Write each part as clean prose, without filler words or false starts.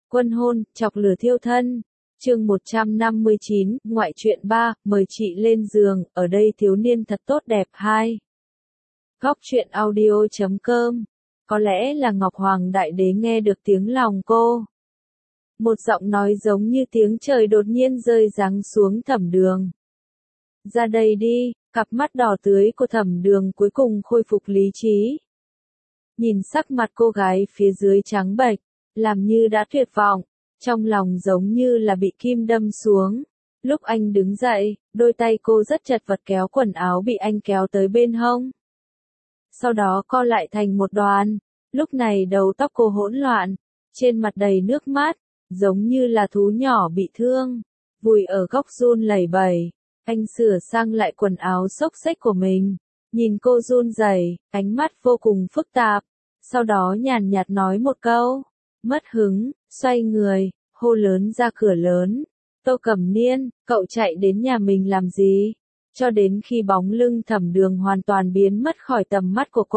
Quân hôn, chọc lửa thiêu thân. Chương 159, ngoại truyện 3, mời chị lên giường, ở đây thiếu niên thật tốt đẹp 2. Góc truyện audio.com. Có lẽ là Ngọc Hoàng Đại Đế nghe được tiếng lòng cô. Một giọng nói giống như tiếng trời đột nhiên rơi giáng xuống Thẩm Đường. Ra đây đi, cặp mắt đỏ tưới của Thẩm Đường cuối cùng khôi phục lý trí. Nhìn sắc mặt cô gái phía dưới trắng bệch, làm như đã tuyệt vọng, trong lòng giống như là bị kim đâm xuống. Lúc anh đứng dậy, đôi tay cô rất chật vật kéo quần áo bị anh kéo tới bên hông. Sau đó co lại thành một đoàn, lúc này đầu tóc cô hỗn loạn, trên mặt đầy nước mắt, giống như là thú nhỏ bị thương, vùi ở góc run lẩy bẩy. Anh sửa sang lại quần áo xốc xếch của mình, nhìn cô run rẩy, ánh mắt vô cùng phức tạp, sau đó nhàn nhạt nói một câu, mất hứng, xoay người, hô lớn ra cửa lớn. Tô Cẩm Niên, cậu chạy đến nhà mình làm gì? Cho đến khi bóng lưng Thẩm Đường hoàn toàn biến mất khỏi tầm mắt của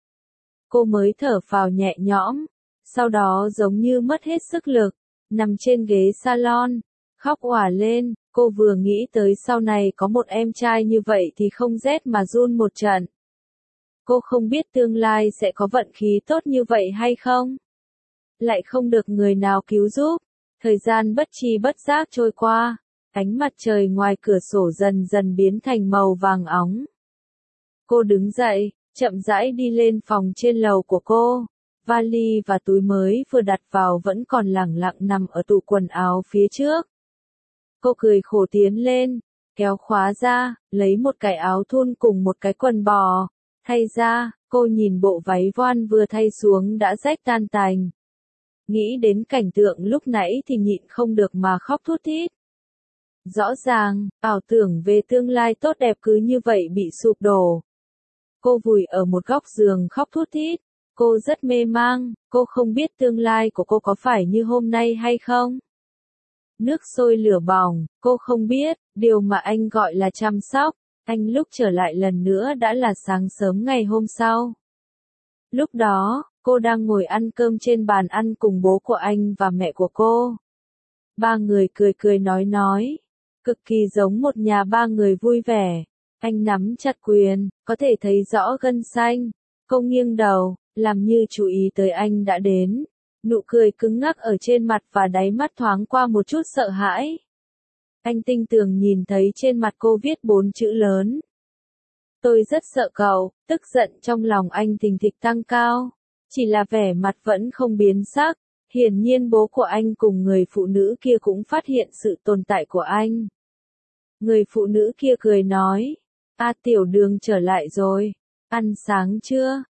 cô mới thở phào nhẹ nhõm, sau đó giống như mất hết sức lực, nằm trên ghế salon, khóc òa lên. Cô vừa nghĩ tới sau này có một em trai như vậy thì không rét mà run một trận. Cô không biết tương lai sẽ có vận khí tốt như vậy hay không? Lại không được người nào cứu giúp. Thời gian bất tri bất giác trôi qua, ánh mặt trời ngoài cửa sổ dần dần biến thành màu vàng óng. Cô đứng dậy, chậm rãi đi lên phòng trên lầu của cô. Vali và túi mới vừa đặt vào vẫn còn lẳng lặng nằm ở tủ quần áo phía trước. Cô cười khổ tiến lên, kéo khóa ra, lấy một cái áo thun cùng một cái quần bò, thay ra. Cô nhìn bộ váy voan vừa thay xuống đã rách tan tành. Nghĩ đến cảnh tượng lúc nãy thì nhịn không được mà khóc thút thít. Rõ ràng, ảo tưởng về tương lai tốt đẹp cứ như vậy bị sụp đổ. Cô vùi ở một góc giường khóc thút thít. Cô rất mê mang, cô không biết tương lai của cô có phải như hôm nay hay không. Nước sôi lửa bỏng, cô không biết, điều mà anh gọi là chăm sóc, anh lúc trở lại lần nữa đã là sáng sớm ngày hôm sau. Lúc đó, cô đang ngồi ăn cơm trên bàn ăn cùng bố của anh và mẹ của cô. Ba người cười cười nói, cực kỳ giống một nhà ba người vui vẻ. Anh nắm chặt quyền, có thể thấy rõ gân xanh. Cô nghiêng đầu, làm như chú ý tới anh đã đến. Nụ cười cứng ngắc ở trên mặt và đáy mắt thoáng qua một chút sợ hãi. Anh tinh tường nhìn thấy trên mặt cô viết 4 chữ lớn. Tôi rất sợ cậu. Tức giận trong lòng anh thình thịch tăng cao. Chỉ là vẻ mặt vẫn không biến sắc. Hiển nhiên bố của anh cùng người phụ nữ kia cũng phát hiện sự tồn tại của anh. Người phụ nữ kia cười nói. Tiểu Đường trở lại rồi. Ăn sáng chưa?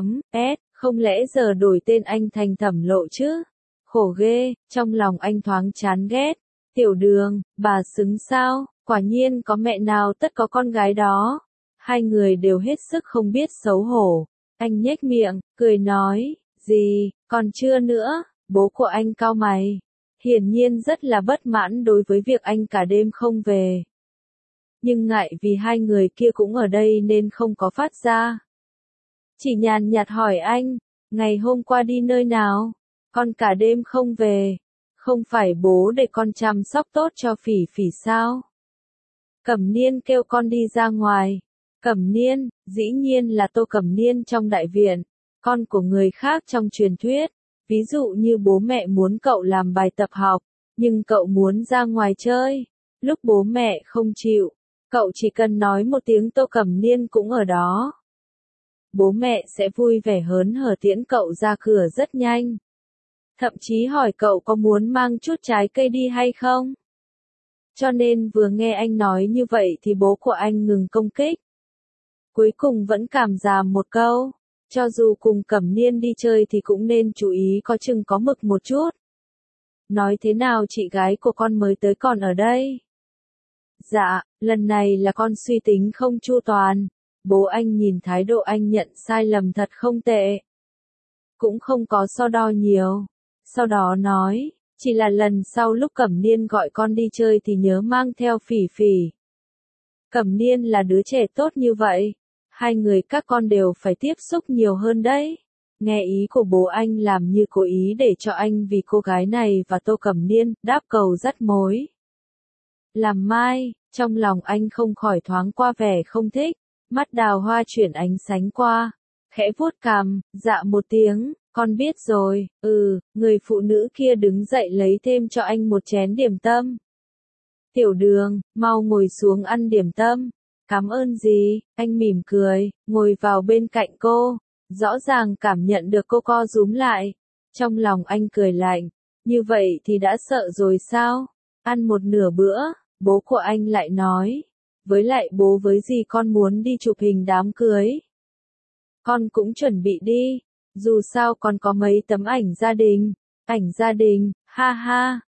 Không lẽ giờ đổi tên anh thành Thẩm Lộ chứ? Khổ ghê, trong lòng anh thoáng chán ghét. Tiểu Đường, bà xứng sao? Quả nhiên có mẹ nào tất có con gái đó. Hai người đều hết sức không biết xấu hổ. Anh nhếch miệng, cười nói, gì, còn chưa nữa. Bố của anh cau mày. Hiển nhiên rất là bất mãn đối với việc anh cả đêm không về. Nhưng ngại vì hai người kia cũng ở đây nên không có phát ra. Chỉ nhàn nhạt hỏi anh, ngày hôm qua đi nơi nào? Con cả đêm không về. Không phải bố để con chăm sóc tốt cho Phỉ Phỉ sao? Cẩm Niên kêu con đi ra ngoài. Cẩm Niên, dĩ nhiên là Tô Cẩm Niên trong đại viện, con của người khác trong truyền thuyết. Ví dụ như bố mẹ muốn cậu làm bài tập học, nhưng cậu muốn ra ngoài chơi. Lúc bố mẹ không chịu, cậu chỉ cần nói một tiếng Tô Cẩm Niên cũng ở đó. Bố mẹ sẽ vui vẻ hớn hở tiễn cậu ra cửa rất nhanh. Thậm chí hỏi cậu có muốn mang chút trái cây đi hay không. Cho nên vừa nghe anh nói như vậy thì bố của anh ngừng công kích. Cuối cùng vẫn cảm giảm một câu. Cho dù cùng Cẩm Niên đi chơi thì cũng nên chú ý có chừng có mực một chút. Nói thế nào chị gái của con mới tới còn ở đây? Dạ, lần này là con suy tính không chu toàn. Bố anh nhìn thái độ anh nhận sai lầm thật không tệ. Cũng không có so đo nhiều. Sau đó nói, chỉ là lần sau lúc Cẩm Niên gọi con đi chơi thì nhớ mang theo Phỉ Phỉ. Cẩm Niên là đứa trẻ tốt như vậy. Hai người các con đều phải tiếp xúc nhiều hơn đấy. Nghe ý của bố anh làm như cố ý để cho anh vì cô gái này và Tô Cẩm Niên đáp cầu dắt mối. Làm mai, trong lòng anh không khỏi thoáng qua vẻ không thích, mắt Đào Hoa chuyển ánh sáng qua, khẽ vuốt cằm, dạ một tiếng, con biết rồi, người phụ nữ kia đứng dậy lấy thêm cho anh một chén điểm tâm. Tiểu Đường, mau ngồi xuống ăn điểm tâm. Cảm ơn gì, anh mỉm cười, ngồi vào bên cạnh cô, rõ ràng cảm nhận được cô co rúm lại. Trong lòng anh cười lạnh, như vậy thì đã sợ rồi sao? Ăn một nửa bữa, bố của anh lại nói, với lại bố với dì con muốn đi chụp hình đám cưới. Con cũng chuẩn bị đi, dù sao còn có mấy tấm ảnh gia đình, ha ha,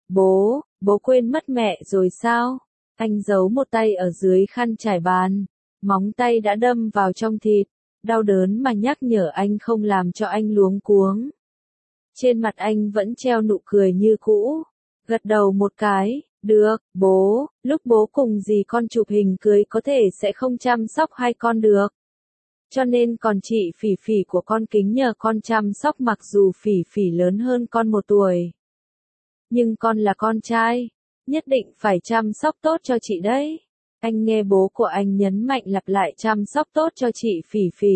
bố quên mất mẹ rồi sao? Anh giấu một tay ở dưới khăn trải bàn, móng tay đã đâm vào trong thịt, đau đớn mà nhắc nhở anh không làm cho anh luống cuống. Trên mặt anh vẫn treo nụ cười như cũ, gật đầu một cái, được, bố, lúc bố cùng dì con chụp hình cưới có thể sẽ không chăm sóc hai con được. Cho nên còn chị Phỉ Phỉ của con kính nhờ con chăm sóc mặc dù Phỉ Phỉ lớn hơn con 1 tuổi. Nhưng con là con trai, nhất định phải chăm sóc tốt cho chị đấy. Anh nghe bố của anh nhấn mạnh lặp lại chăm sóc tốt cho chị Phỉ Phỉ.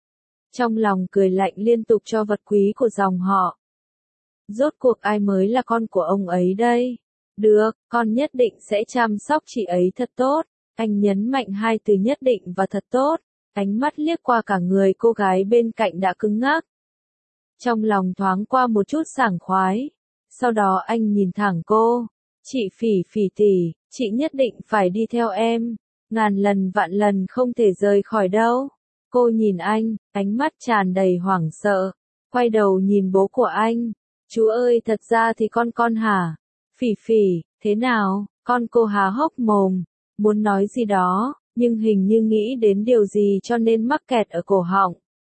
Trong lòng cười lạnh liên tục cho vật quý của dòng họ. Rốt cuộc ai mới là con của ông ấy đây? Được, con nhất định sẽ chăm sóc chị ấy thật tốt. Anh nhấn mạnh 2 từ nhất định và thật tốt. Ánh mắt liếc qua cả người cô gái bên cạnh đã cứng ngắc. Trong lòng thoáng qua một chút sảng khoái. Sau đó anh nhìn thẳng cô. Chị Phỉ Phỉ tỷ, chị nhất định phải đi theo em. Ngàn lần vạn lần không thể rời khỏi đâu. Cô nhìn anh, ánh mắt tràn đầy hoảng sợ. Quay đầu nhìn bố của anh. Chú ơi thật ra thì con hả? Phỉ Phỉ, thế nào? Cô há hốc mồm. Muốn nói gì đó, nhưng hình như nghĩ đến điều gì cho nên mắc kẹt ở cổ họng.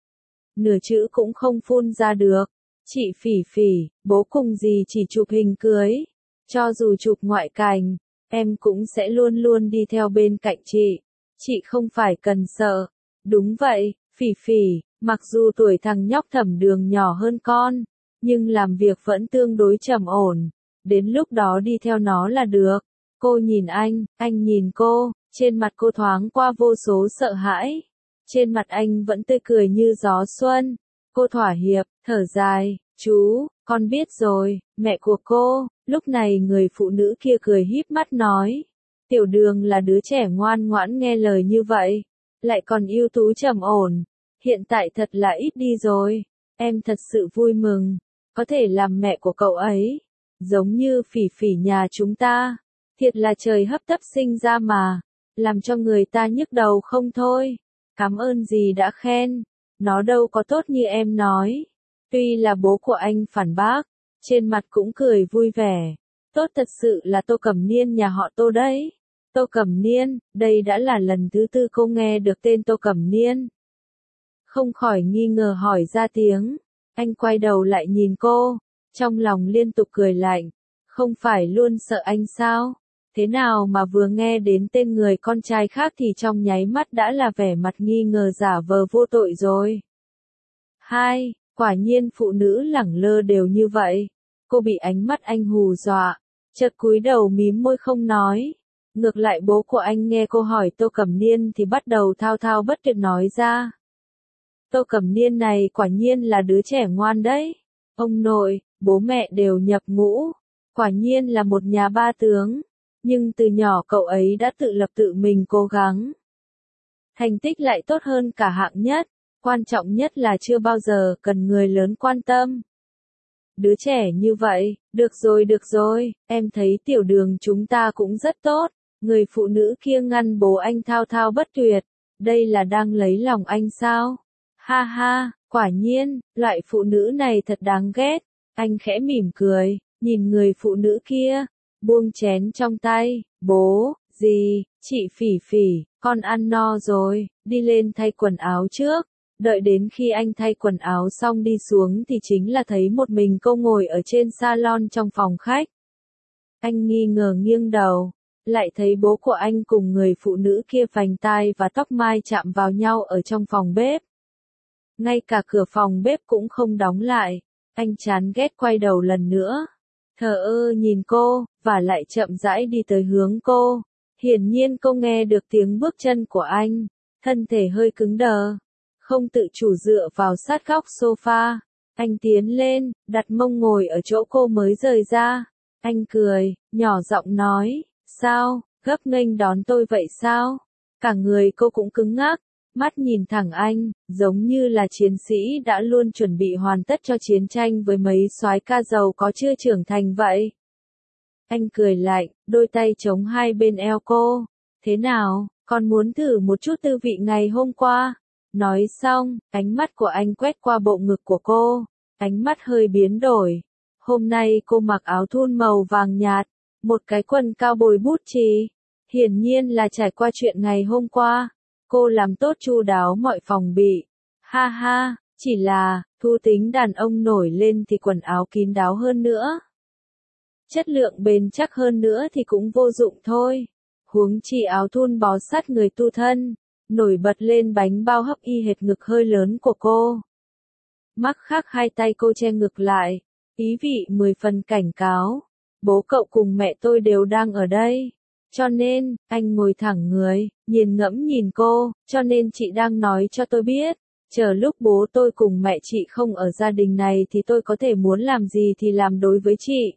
Nửa chữ cũng không phun ra được. Chị Phỉ Phỉ, bố cùng dì chỉ chụp hình cưới. Cho dù chụp ngoại cảnh, em cũng sẽ luôn luôn đi theo bên cạnh chị. Chị không phải cần sợ. Đúng vậy, Phỉ Phỉ, mặc dù tuổi thằng nhóc Thẩm Đường nhỏ hơn con, nhưng làm việc vẫn tương đối trầm ổn. Đến lúc đó đi theo nó là được. Cô nhìn anh nhìn cô, trên mặt cô thoáng qua vô số sợ hãi. Trên mặt anh vẫn tươi cười như gió xuân. Cô thỏa hiệp, thở dài, chú, con biết rồi, mẹ của cô. Lúc này người phụ nữ kia cười híp mắt nói. Tiểu Đường là đứa trẻ ngoan ngoãn nghe lời như vậy. Lại còn ưu tú trầm ổn. Hiện tại thật là ít đi rồi. Em thật sự vui mừng. Có thể làm mẹ của cậu ấy. Giống như Phỉ Phỉ nhà chúng ta. Thiệt là trời hấp tấp sinh ra mà. Làm cho người ta nhức đầu không thôi. Cảm ơn dì đã khen. Nó đâu có tốt như em nói. Tuy là bố của anh phản bác. Trên mặt cũng cười vui vẻ. Tốt thật sự là Tô Cẩm Niên nhà họ Tô đấy. Tô Cẩm Niên, đây đã là lần thứ 4 cô nghe được tên Tô Cẩm Niên. Không khỏi nghi ngờ hỏi ra tiếng. Anh quay đầu lại nhìn cô. Trong lòng liên tục cười lạnh. Không phải luôn sợ anh sao? Thế nào mà vừa nghe đến tên người con trai khác thì trong nháy mắt đã là vẻ mặt nghi ngờ giả vờ vô tội rồi. Quả nhiên phụ nữ lẳng lơ đều như vậy. Cô bị ánh mắt anh hù dọa, chợt cúi đầu mím môi không nói. Ngược lại bố của anh nghe cô hỏi Tô Cẩm Niên thì bắt đầu thao thao bất tuyệt nói ra. Tô Cẩm Niên này quả nhiên là đứa trẻ ngoan đấy. Ông nội, bố mẹ đều nhập ngũ. Quả nhiên là một nhà ba tướng. Nhưng từ nhỏ cậu ấy đã tự lập tự mình cố gắng. Thành tích lại tốt hơn cả hạng nhất. Quan trọng nhất là chưa bao giờ cần người lớn quan tâm. Đứa trẻ như vậy, được rồi, em thấy Tiểu Đường chúng ta cũng rất tốt. Người phụ nữ kia ngăn bố anh thao thao bất tuyệt. Đây là đang lấy lòng anh sao? Ha ha, quả nhiên, loại phụ nữ này thật đáng ghét. Anh khẽ mỉm cười, nhìn người phụ nữ kia. Buông chén trong tay, bố, dì, chị Phỉ Phỉ, con ăn no rồi, đi lên thay quần áo trước. Đợi đến khi anh thay quần áo xong đi xuống thì chính là thấy một mình cô ngồi ở trên salon trong phòng khách. Anh nghi ngờ nghiêng đầu, lại thấy bố của anh cùng người phụ nữ kia vành tai và tóc mai chạm vào nhau ở trong phòng bếp. ngay cả cửa phòng bếp cũng không đóng lại. Anh chán ghét quay đầu lần nữa. Thờ ơ nhìn cô, và lại chậm rãi đi tới hướng cô. Hiển nhiên cô nghe được tiếng bước chân của anh, thân thể hơi cứng đờ, không tự chủ dựa vào sát góc sofa. Anh tiến lên, đặt mông ngồi ở chỗ cô mới rời ra. Anh cười, nhỏ giọng nói, sao, gấp nghênh đón tôi vậy sao? Cả người cô cũng cứng ngắc, mắt nhìn thẳng anh, giống như là chiến sĩ đã luôn chuẩn bị hoàn tất cho chiến tranh với mấy soái ca giàu có chưa trưởng thành vậy. Anh cười lạnh, đôi tay chống hai bên eo cô. Thế nào, con muốn thử một chút tư vị ngày hôm qua? Nói xong, ánh mắt của anh quét qua bộ ngực của cô. Ánh mắt hơi biến đổi. Hôm nay cô mặc áo thun màu vàng nhạt, một cái quần cao bồi bút chì. Hiển nhiên là trải qua chuyện ngày hôm qua. Cô làm tốt chu đáo mọi phòng bị. Ha ha, chỉ là, thú tính đàn ông nổi lên thì quần áo kín đáo hơn nữa. Chất lượng bền chắc hơn nữa thì cũng vô dụng thôi. Huống chi áo thun bó sát người tu thân, nổi bật lên bánh bao hấp y hệt ngực hơi lớn của cô. Mắc khác hai tay cô che ngực lại, ý vị 10 phần cảnh cáo. Bố cậu cùng mẹ tôi đều đang ở đây. Cho nên, anh ngồi thẳng người, nghiền ngẫm nhìn cô, cho nên chị đang nói cho tôi biết. Chờ lúc bố tôi cùng mẹ chị không ở gia đình này thì tôi có thể muốn làm gì thì làm đối với chị.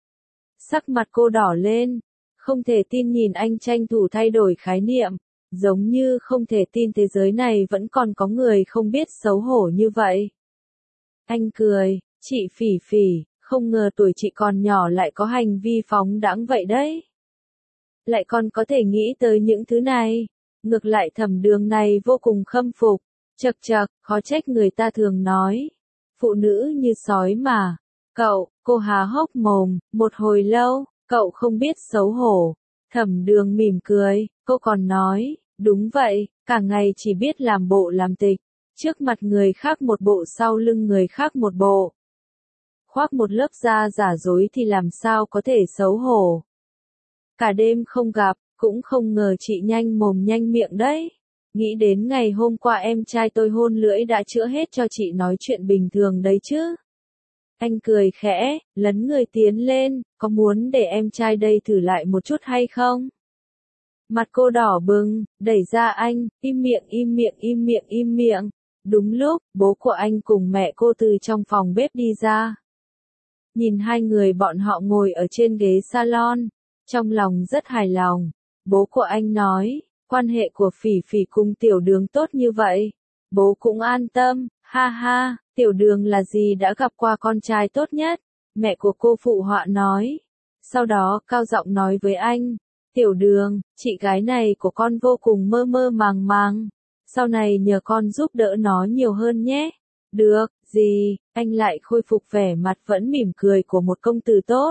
Sắc mặt cô đỏ lên, không thể tin nhìn anh tranh thủ thay đổi khái niệm, giống như không thể tin thế giới này vẫn còn có người không biết xấu hổ như vậy. Anh cười, chị Phỉ Phỉ, không ngờ tuổi chị còn nhỏ lại có hành vi phóng đãng vậy đấy. Lại còn có thể nghĩ tới những thứ này, ngược lại Thẩm Đường này vô cùng khâm phục, chậc chậc, khó trách người ta thường nói, phụ nữ như sói mà. Cậu, cô há hốc mồm, một hồi lâu, cậu không biết xấu hổ. Thẩm Đường mỉm cười, cô còn nói, đúng vậy, cả ngày chỉ biết làm bộ làm tịch, trước mặt người khác một bộ sau lưng người khác một bộ. Khoác một lớp da giả dối thì làm sao có thể xấu hổ. Cả đêm không gặp, cũng không ngờ chị nhanh mồm nhanh miệng đấy. Nghĩ đến ngày hôm qua em trai tôi hôn lưỡi đã chữa hết cho chị nói chuyện bình thường đấy chứ. Anh cười khẽ, lấn người tiến lên, có muốn để em trai đây thử lại một chút hay không? Mặt cô đỏ bừng, đẩy ra anh, im miệng im miệng im miệng im miệng. Đúng lúc, bố của anh cùng mẹ cô từ trong phòng bếp đi ra. Nhìn hai người bọn họ ngồi ở trên ghế salon, trong lòng rất hài lòng. Bố của anh nói, quan hệ của Phỉ Phỉ cùng Tiểu Đường tốt như vậy. Bố cũng an tâm, ha ha, Tiểu Đường là gì đã gặp qua con trai tốt nhất. Mẹ của cô phụ họa nói. Sau đó cao giọng nói với anh, Tiểu Đường, chị gái này của con vô cùng mơ mơ màng màng. Sau này nhờ con giúp đỡ nó nhiều hơn nhé. Được, gì, anh lại khôi phục vẻ mặt vẫn mỉm cười của một công tử tốt.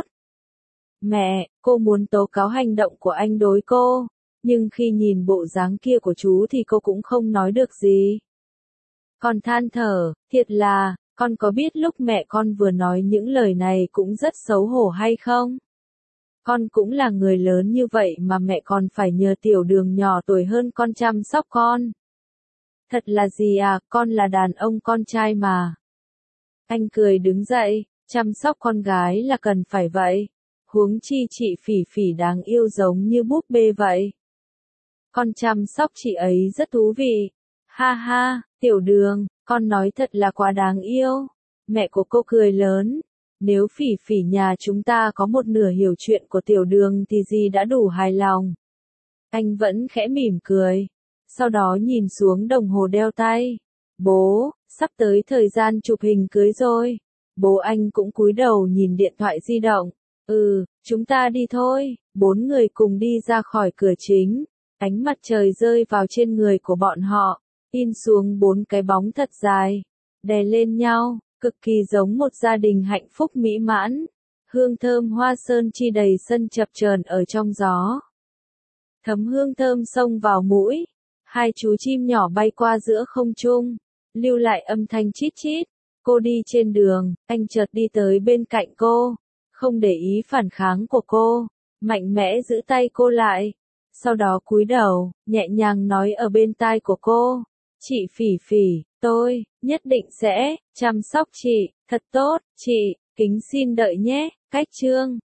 Mẹ, cô muốn tố cáo hành động của anh đối cô, nhưng khi nhìn bộ dáng kia của chú thì cô cũng không nói được gì. Con than thở, thiệt là, con có biết lúc mẹ con vừa nói những lời này cũng rất xấu hổ hay không? Con cũng là người lớn như vậy mà mẹ còn phải nhờ Tiểu Đường nhỏ tuổi hơn con chăm sóc con. Thật là gì à, con là đàn ông con trai mà. Anh cười đứng dậy, chăm sóc con gái là cần phải vậy. Huống chi chị Phỉ Phỉ đáng yêu giống như búp bê vậy. Con chăm sóc chị ấy rất thú vị. Ha ha, Tiểu Đường, con nói thật là quá đáng yêu. Mẹ của cô cười lớn. Nếu Phỉ Phỉ nhà chúng ta có một nửa hiểu chuyện của Tiểu Đường thì gì đã đủ hài lòng. Anh vẫn khẽ mỉm cười. Sau đó nhìn xuống đồng hồ đeo tay. Bố, sắp tới thời gian chụp hình cưới rồi. Bố anh cũng cúi đầu nhìn điện thoại di động. Chúng ta đi thôi. 4 người cùng đi ra khỏi cửa chính. Ánh mặt trời rơi vào trên người của bọn họ, in xuống 4 cái bóng thật dài, đè lên nhau, cực kỳ giống một gia đình hạnh phúc mỹ mãn. Hương thơm hoa sơn chi đầy sân chập chờn ở trong gió. Thấm hương thơm xông vào mũi. Hai chú chim nhỏ bay qua giữa không trung, lưu lại âm thanh chít chít. Cô đi trên đường, anh chợt đi tới bên cạnh cô, không để ý phản kháng của cô, mạnh mẽ giữ tay cô lại. Sau đó cúi đầu, nhẹ nhàng nói ở bên tai của cô, Chị Phỉ Phỉ, tôi nhất định sẽ chăm sóc chị thật tốt, chị, kính xin đợi nhé. Cách chương